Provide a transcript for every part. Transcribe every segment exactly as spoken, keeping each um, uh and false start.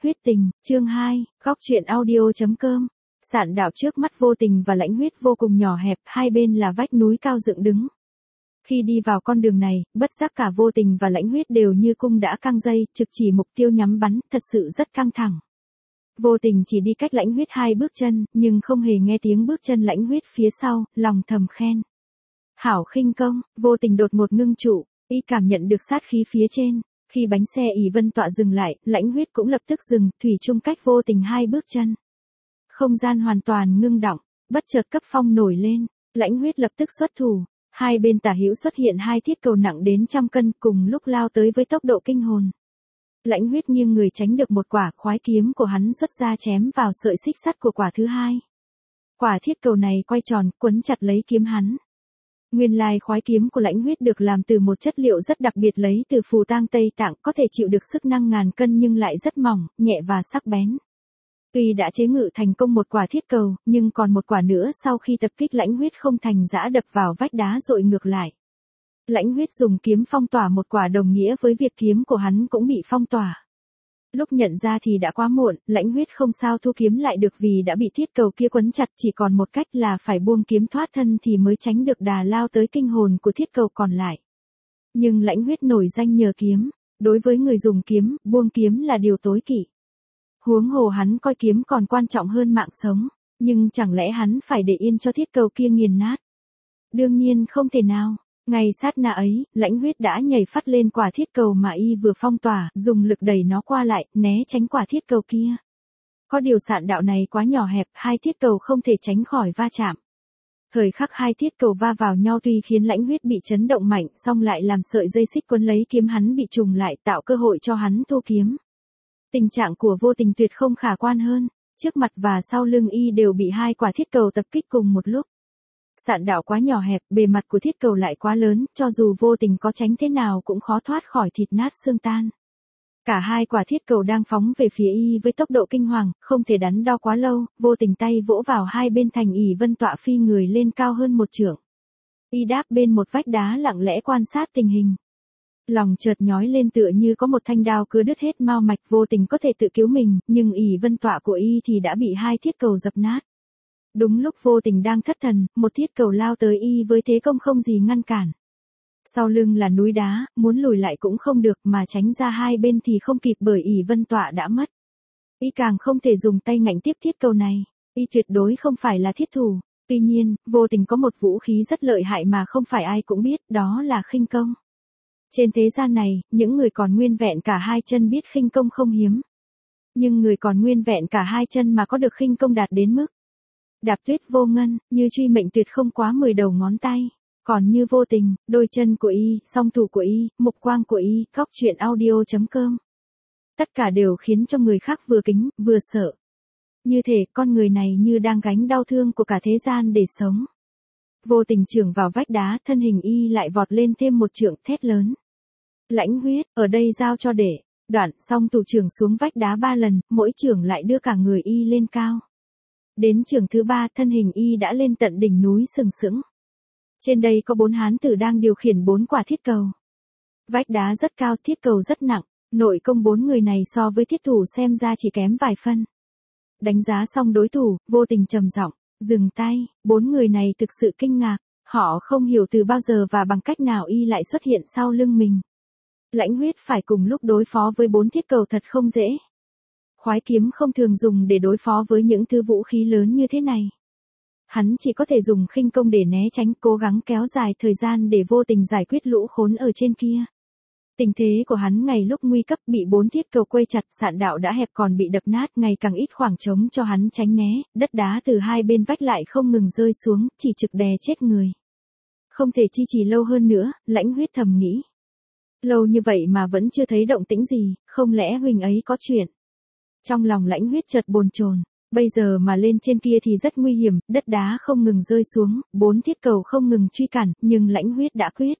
huyết tình, chương hai, góc truyện audio.com. Sạn đạo trước mắt Vô Tình và Lãnh Huyết vô cùng nhỏ hẹp, hai bên là vách núi cao dựng đứng. Khi đi vào con đường này, bất giác cả Vô Tình và Lãnh Huyết đều như cung đã căng dây, trực chỉ mục tiêu nhắm bắn, thật sự rất căng thẳng. Vô Tình chỉ đi cách Lãnh Huyết hai bước chân, nhưng không hề nghe tiếng bước chân Lãnh Huyết phía sau, lòng thầm khen. Hảo khinh công. Vô Tình đột ngột ngưng trụ, y cảm nhận được sát khí phía trên. Khi bánh xe ỷ vân tọa dừng lại, Lãnh Huyết cũng lập tức dừng, thủy chung cách Vô Tình hai bước chân. Không gian hoàn toàn ngưng đọng, bất chợt cấp phong nổi lên, Lãnh Huyết lập tức xuất thủ, hai bên tả hữu xuất hiện hai thiết cầu nặng đến trăm cân cùng lúc lao tới với tốc độ kinh hồn. Lãnh Huyết nghiêng người tránh được một quả, khoái kiếm của hắn xuất ra chém vào sợi xích sắt của quả thứ hai. Quả thiết cầu này quay tròn, quấn chặt lấy kiếm hắn. Nguyên lai khoái kiếm của Lãnh Huyết được làm từ một chất liệu rất đặc biệt lấy từ phù tang Tây Tạng, có thể chịu được sức năng ngàn cân nhưng lại rất mỏng, nhẹ và sắc bén. Tuy đã chế ngự thành công một quả thiết cầu, nhưng còn một quả nữa sau khi tập kích Lãnh Huyết không thành giã đập vào vách đá dội ngược lại. Lãnh Huyết dùng kiếm phong tỏa một quả đồng nghĩa với việc kiếm của hắn cũng bị phong tỏa. Lúc nhận ra thì đã quá muộn, Lãnh Huyết không sao thu kiếm lại được vì đã bị thiết cầu kia quấn chặt, chỉ còn một cách là phải buông kiếm thoát thân thì mới tránh được đà lao tới kinh hồn của thiết cầu còn lại. Nhưng Lãnh Huyết nổi danh nhờ kiếm, đối với người dùng kiếm, buông kiếm là điều tối kỵ. Huống hồ hắn coi kiếm còn quan trọng hơn mạng sống, nhưng chẳng lẽ hắn phải để yên cho thiết cầu kia nghiền nát? Đương nhiên không thể nào. Ngay sát na ấy, Lãnh Huyết đã nhảy phát lên quả thiết cầu mà y vừa phong tỏa, dùng lực đẩy nó qua lại, né tránh quả thiết cầu kia. Có điều sạn đạo này quá nhỏ hẹp, hai thiết cầu không thể tránh khỏi va chạm. Thời khắc hai thiết cầu va vào nhau tuy khiến Lãnh Huyết bị chấn động mạnh, song lại làm sợi dây xích quấn lấy kiếm hắn bị trùng lại, tạo cơ hội cho hắn thu kiếm. Tình trạng của Vô Tình tuyệt không khả quan hơn, trước mặt và sau lưng y đều bị hai quả thiết cầu tập kích cùng một lúc. Sạn đạo quá nhỏ hẹp, bề mặt của thiết cầu lại quá lớn, cho dù Vô Tình có tránh thế nào cũng khó thoát khỏi thịt nát xương tan. Cả hai quả thiết cầu đang phóng về phía y với tốc độ kinh hoàng, không thể đắn đo quá lâu, Vô Tình tay vỗ vào hai bên thành ỷ vân tọa phi người lên cao hơn một trượng. Y đáp bên một vách đá lặng lẽ quan sát tình hình. Lòng chợt nhói lên tựa như có một thanh đao cứ đứt hết mao mạch. Vô Tình có thể tự cứu mình, nhưng ỷ vân tọa của y thì đã bị hai thiết cầu dập nát. Đúng lúc Vô Tình đang thất thần, một thiết cầu lao tới y với thế công không gì ngăn cản. Sau lưng là núi đá, muốn lùi lại cũng không được mà tránh ra hai bên thì không kịp bởi ỷ vân tọa đã mất. Y càng không thể dùng tay ngạnh tiếp thiết cầu này, y tuyệt đối không phải là thiết thủ. Tuy nhiên, Vô Tình có một vũ khí rất lợi hại mà không phải ai cũng biết, đó là khinh công. Trên thế gian này, những người còn nguyên vẹn cả hai chân biết khinh công không hiếm. Nhưng người còn nguyên vẹn cả hai chân mà có được khinh công đạt đến mức đạp tuyết vô ngân, như truy mệnh tuyệt không quá mười đầu ngón tay. Còn như Vô Tình, đôi chân của y, song thủ của y, mục quang của y, góc truyện audio.com. Tất cả đều khiến cho người khác vừa kính, vừa sợ. Như thể con người này như đang gánh đau thương của cả thế gian để sống. Vô Tình chưởng vào vách đá, thân hình y lại vọt lên thêm một trượng, thét lớn. Lãnh Huyết, ở đây giao cho để. Đoạn, song thủ chưởng xuống vách đá ba lần, mỗi chưởng lại đưa cả người y lên cao. Đến chưởng thứ ba, thân hình y đã lên tận đỉnh núi sừng sững. Trên đây có bốn hán tử đang điều khiển bốn quả thiết cầu. Vách đá rất cao, thiết cầu rất nặng, nội công bốn người này so với thiết thủ xem ra chỉ kém vài phân. Đánh giá xong đối thủ, Vô Tình trầm giọng, dừng tay. Bốn người này thực sự kinh ngạc, họ không hiểu từ bao giờ và bằng cách nào y lại xuất hiện sau lưng mình. Lãnh Huyết phải cùng lúc đối phó với bốn thiết cầu thật không dễ. Khoái kiếm không thường dùng để đối phó với những thứ vũ khí lớn như thế này. Hắn chỉ có thể dùng khinh công để né tránh, cố gắng kéo dài thời gian để Vô Tình giải quyết lũ khốn ở trên kia. Tình thế của hắn ngày lúc nguy cấp bị bốn thiết cầu quây chặt, sạn đạo đã hẹp còn bị đập nát, ngày càng ít khoảng trống cho hắn tránh né, đất đá từ hai bên vách lại không ngừng rơi xuống, chỉ trực đè chết người. Không thể chi trì lâu hơn nữa, Lãnh Huyết thầm nghĩ. Lâu như vậy mà vẫn chưa thấy động tĩnh gì, không lẽ huynh ấy có chuyện. Trong lòng Lãnh Huyết chợt bồn chồn, bây giờ mà lên trên kia thì rất nguy hiểm, đất đá không ngừng rơi xuống, bốn thiết cầu không ngừng truy cản, nhưng Lãnh Huyết đã quyết.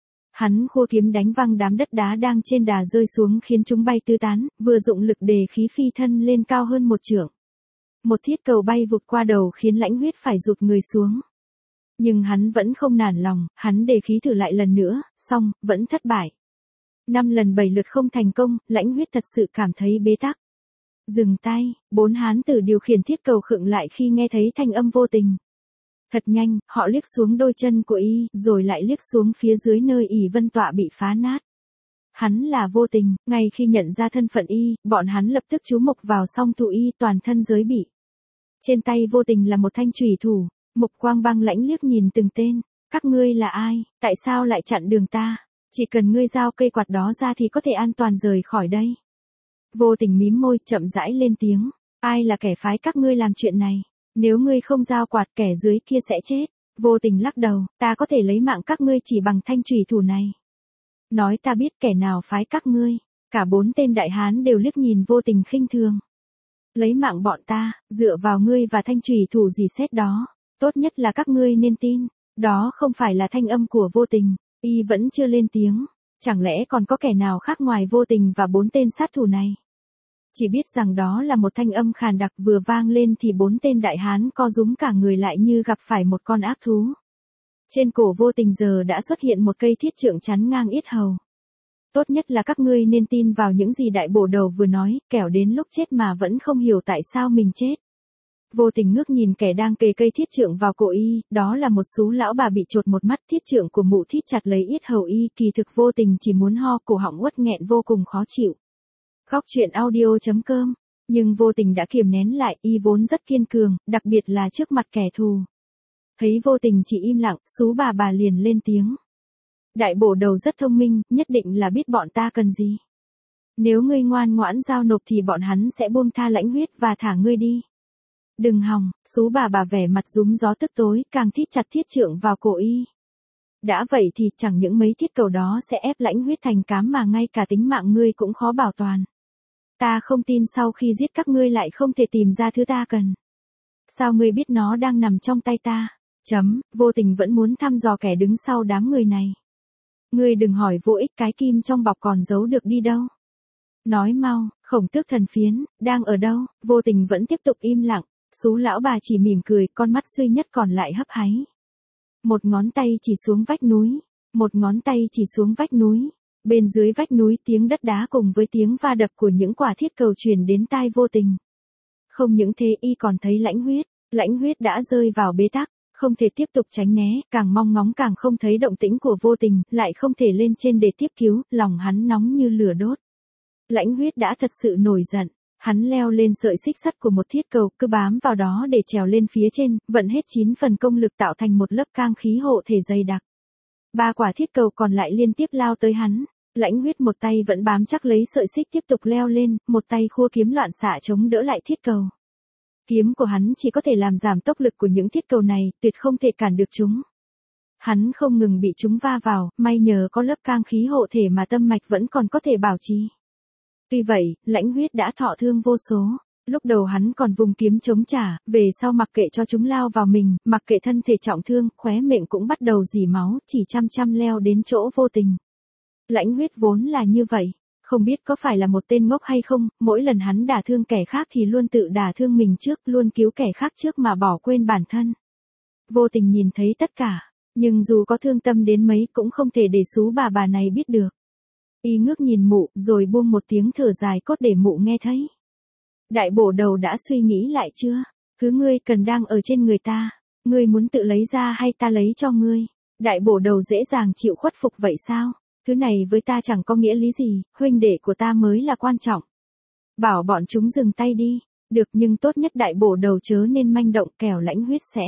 Hắn khua kiếm đánh văng đám đất đá đang trên đà rơi xuống khiến chúng bay tứ tán, vừa dụng lực đề khí phi thân lên cao hơn một trượng. Một thiết cầu bay vụt qua đầu khiến Lãnh Huyết phải rụt người xuống. Nhưng hắn vẫn không nản lòng, hắn đề khí thử lại lần nữa, xong, vẫn thất bại. Năm lần bảy lượt không thành công, Lãnh Huyết thật sự cảm thấy bế tắc. Dừng tay, bốn hán tử điều khiển thiết cầu khựng lại khi nghe thấy thanh âm vô tình. Thật nhanh, họ liếc xuống đôi chân của y, rồi lại liếc xuống phía dưới nơi ỷ vân tọa bị phá nát. Hắn là vô tình, ngay khi nhận ra thân phận y, bọn hắn lập tức chú mục vào song thủ y toàn thân giới bị. Trên tay vô tình là một thanh chùy thủ, Mục Quang băng lãnh liếc nhìn từng tên. Các ngươi là ai, tại sao lại chặn đường ta? Chỉ cần ngươi giao cây quạt đó ra thì có thể an toàn rời khỏi đây. Vô tình mím môi, chậm rãi lên tiếng. Ai là kẻ phái các ngươi làm chuyện này? Nếu ngươi không giao quạt kẻ dưới kia sẽ chết. Vô tình lắc đầu, ta có thể lấy mạng các ngươi chỉ bằng thanh chùy thủ này. Nói ta biết kẻ nào phái các ngươi. Cả bốn tên đại hán đều liếc nhìn vô tình khinh thường. Lấy mạng bọn ta, dựa vào ngươi và thanh chùy thủ gì xét đó. Tốt nhất là các ngươi nên tin. Đó không phải là thanh âm của vô tình. Y vẫn chưa lên tiếng. Chẳng lẽ còn có kẻ nào khác ngoài vô tình và bốn tên sát thủ này? Chỉ biết rằng đó là một thanh âm khàn đặc vừa vang lên thì bốn tên đại hán co rúm cả người lại như gặp phải một con ác thú. Trên cổ vô tình giờ đã xuất hiện một cây thiết trượng chắn ngang yết hầu. Tốt nhất là các ngươi nên tin vào những gì đại bổ đầu vừa nói, kẻo đến lúc chết mà vẫn không hiểu tại sao mình chết. Vô tình ngước nhìn kẻ đang kề cây thiết trượng vào cổ y, đó là một sú lão bà bị chột một mắt, thiết trượng của mụ thít chặt lấy yết hầu y, kỳ thực vô tình chỉ muốn ho, cổ họng uất nghẹn vô cùng khó chịu. Góc truyện audio chấm com, nhưng vô tình đã kiềm nén lại, y vốn rất kiên cường, đặc biệt là trước mặt kẻ thù. Thấy vô tình chỉ im lặng, sú bà bà liền lên tiếng. Đại bổ đầu rất thông minh, nhất định là biết bọn ta cần gì. Nếu ngươi ngoan ngoãn giao nộp thì bọn hắn sẽ buông tha Lãnh Huyết và thả ngươi đi. Đừng hòng, sú bà bà vẻ mặt rúm gió tức tối, càng thít chặt thiết trượng vào cổ y. Đã vậy thì chẳng những mấy thiết cầu đó sẽ ép Lãnh Huyết thành cám mà ngay cả tính mạng ngươi cũng khó bảo toàn. Ta không tin sau khi giết các ngươi lại không thể tìm ra thứ ta cần. Sao ngươi biết nó đang nằm trong tay ta? Chấm, vô tình vẫn muốn thăm dò kẻ đứng sau đám người này. Ngươi đừng hỏi vô ích, cái kim trong bọc còn giấu được đi đâu. Nói mau, Khổng Tước Thần Phiến, đang ở đâu? Vô tình vẫn tiếp tục im lặng, sú lão bà chỉ mỉm cười, con mắt duy nhất còn lại hấp háy. Một ngón tay chỉ xuống vách núi, một ngón tay chỉ xuống vách núi. Bên dưới vách núi tiếng đất đá cùng với tiếng va đập của những quả thiết cầu truyền đến tai vô tình. Không những thế y còn thấy Lãnh Huyết, Lãnh Huyết đã rơi vào bế tắc, không thể tiếp tục tránh né, càng mong ngóng càng không thấy động tĩnh của vô tình, lại không thể lên trên để tiếp cứu, lòng hắn nóng như lửa đốt. Lãnh Huyết đã thật sự nổi giận, hắn leo lên sợi xích sắt của một thiết cầu, cứ bám vào đó để trèo lên phía trên, vận hết chín phần công lực tạo thành một lớp cang khí hộ thể dày đặc. Ba quả thiết cầu còn lại liên tiếp lao tới hắn. Lãnh Huyết một tay vẫn bám chắc lấy sợi xích tiếp tục leo lên, một tay khua kiếm loạn xạ chống đỡ lại thiết cầu. Kiếm của hắn chỉ có thể làm giảm tốc lực của những thiết cầu này, tuyệt không thể cản được chúng. Hắn không ngừng bị chúng va vào, may nhờ có lớp cang khí hộ thể mà tâm mạch vẫn còn có thể bảo trì. Tuy vậy, Lãnh Huyết đã thọ thương vô số. Lúc đầu hắn còn vùng kiếm chống trả, về sau mặc kệ cho chúng lao vào mình, mặc kệ thân thể trọng thương, khóe miệng cũng bắt đầu rỉ máu, chỉ chăm chăm leo đến chỗ vô tình. Lãnh Huyết vốn là như vậy, không biết có phải là một tên ngốc hay không, mỗi lần hắn đả thương kẻ khác thì luôn tự đả thương mình trước, luôn cứu kẻ khác trước mà bỏ quên bản thân. Vô tình nhìn thấy tất cả, nhưng dù có thương tâm đến mấy cũng không thể để sú bà bà này biết được. Y ngước nhìn mụ, rồi buông một tiếng thở dài cốt để mụ nghe thấy. Đại bổ đầu đã suy nghĩ lại chưa? Thứ ngươi cần đang ở trên người ta, ngươi muốn tự lấy ra hay ta lấy cho ngươi? Đại bổ đầu dễ dàng chịu khuất phục vậy sao? Thứ này với ta chẳng có nghĩa lý gì, huynh đệ của ta mới là quan trọng. Bảo bọn chúng dừng tay đi, được, nhưng tốt nhất đại bổ đầu chớ nên manh động, kẻo Lãnh Huyết sẽ.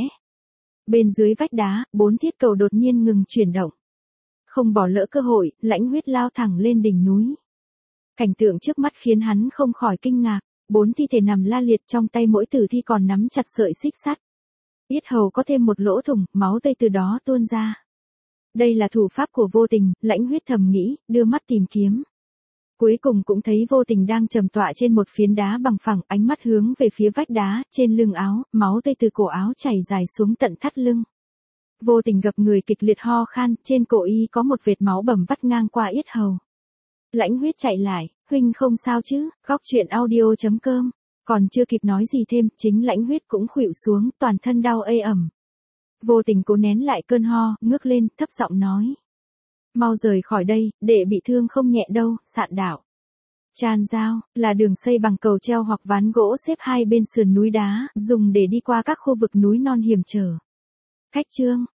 Bên dưới vách đá, bốn thiết cầu đột nhiên ngừng chuyển động. Không bỏ lỡ cơ hội, Lãnh Huyết lao thẳng lên đỉnh núi. Cảnh tượng trước mắt khiến hắn không khỏi kinh ngạc, bốn thi thể nằm la liệt, trong tay mỗi tử thi còn nắm chặt sợi xích sắt. Yết hầu có thêm một lỗ thủng, máu tươi từ đó tuôn ra. Đây là thủ pháp của vô tình, Lãnh Huyết thầm nghĩ, đưa mắt tìm kiếm. Cuối cùng cũng thấy vô tình đang trầm tọa trên một phiến đá bằng phẳng, ánh mắt hướng về phía vách đá, trên lưng áo, máu tươi từ cổ áo chảy dài xuống tận thắt lưng. Vô tình gập người kịch liệt ho khan, trên cổ y có một vệt máu bầm vắt ngang qua yết hầu. Lãnh Huyết chạy lại, huynh không sao chứ? Góc truyện audio chấm com. Còn chưa kịp nói gì thêm, chính Lãnh Huyết cũng khuỵu xuống, toàn thân đau ê ẩm. Vô tình cố nén lại cơn ho, ngước lên, thấp giọng nói. Mau rời khỏi đây, đệ bị thương không nhẹ đâu, Sạn đạo. Tràn giao, là đường xây bằng cầu treo hoặc ván gỗ xếp hai bên sườn núi đá, dùng để đi qua các khu vực núi non hiểm trở. Khách trương,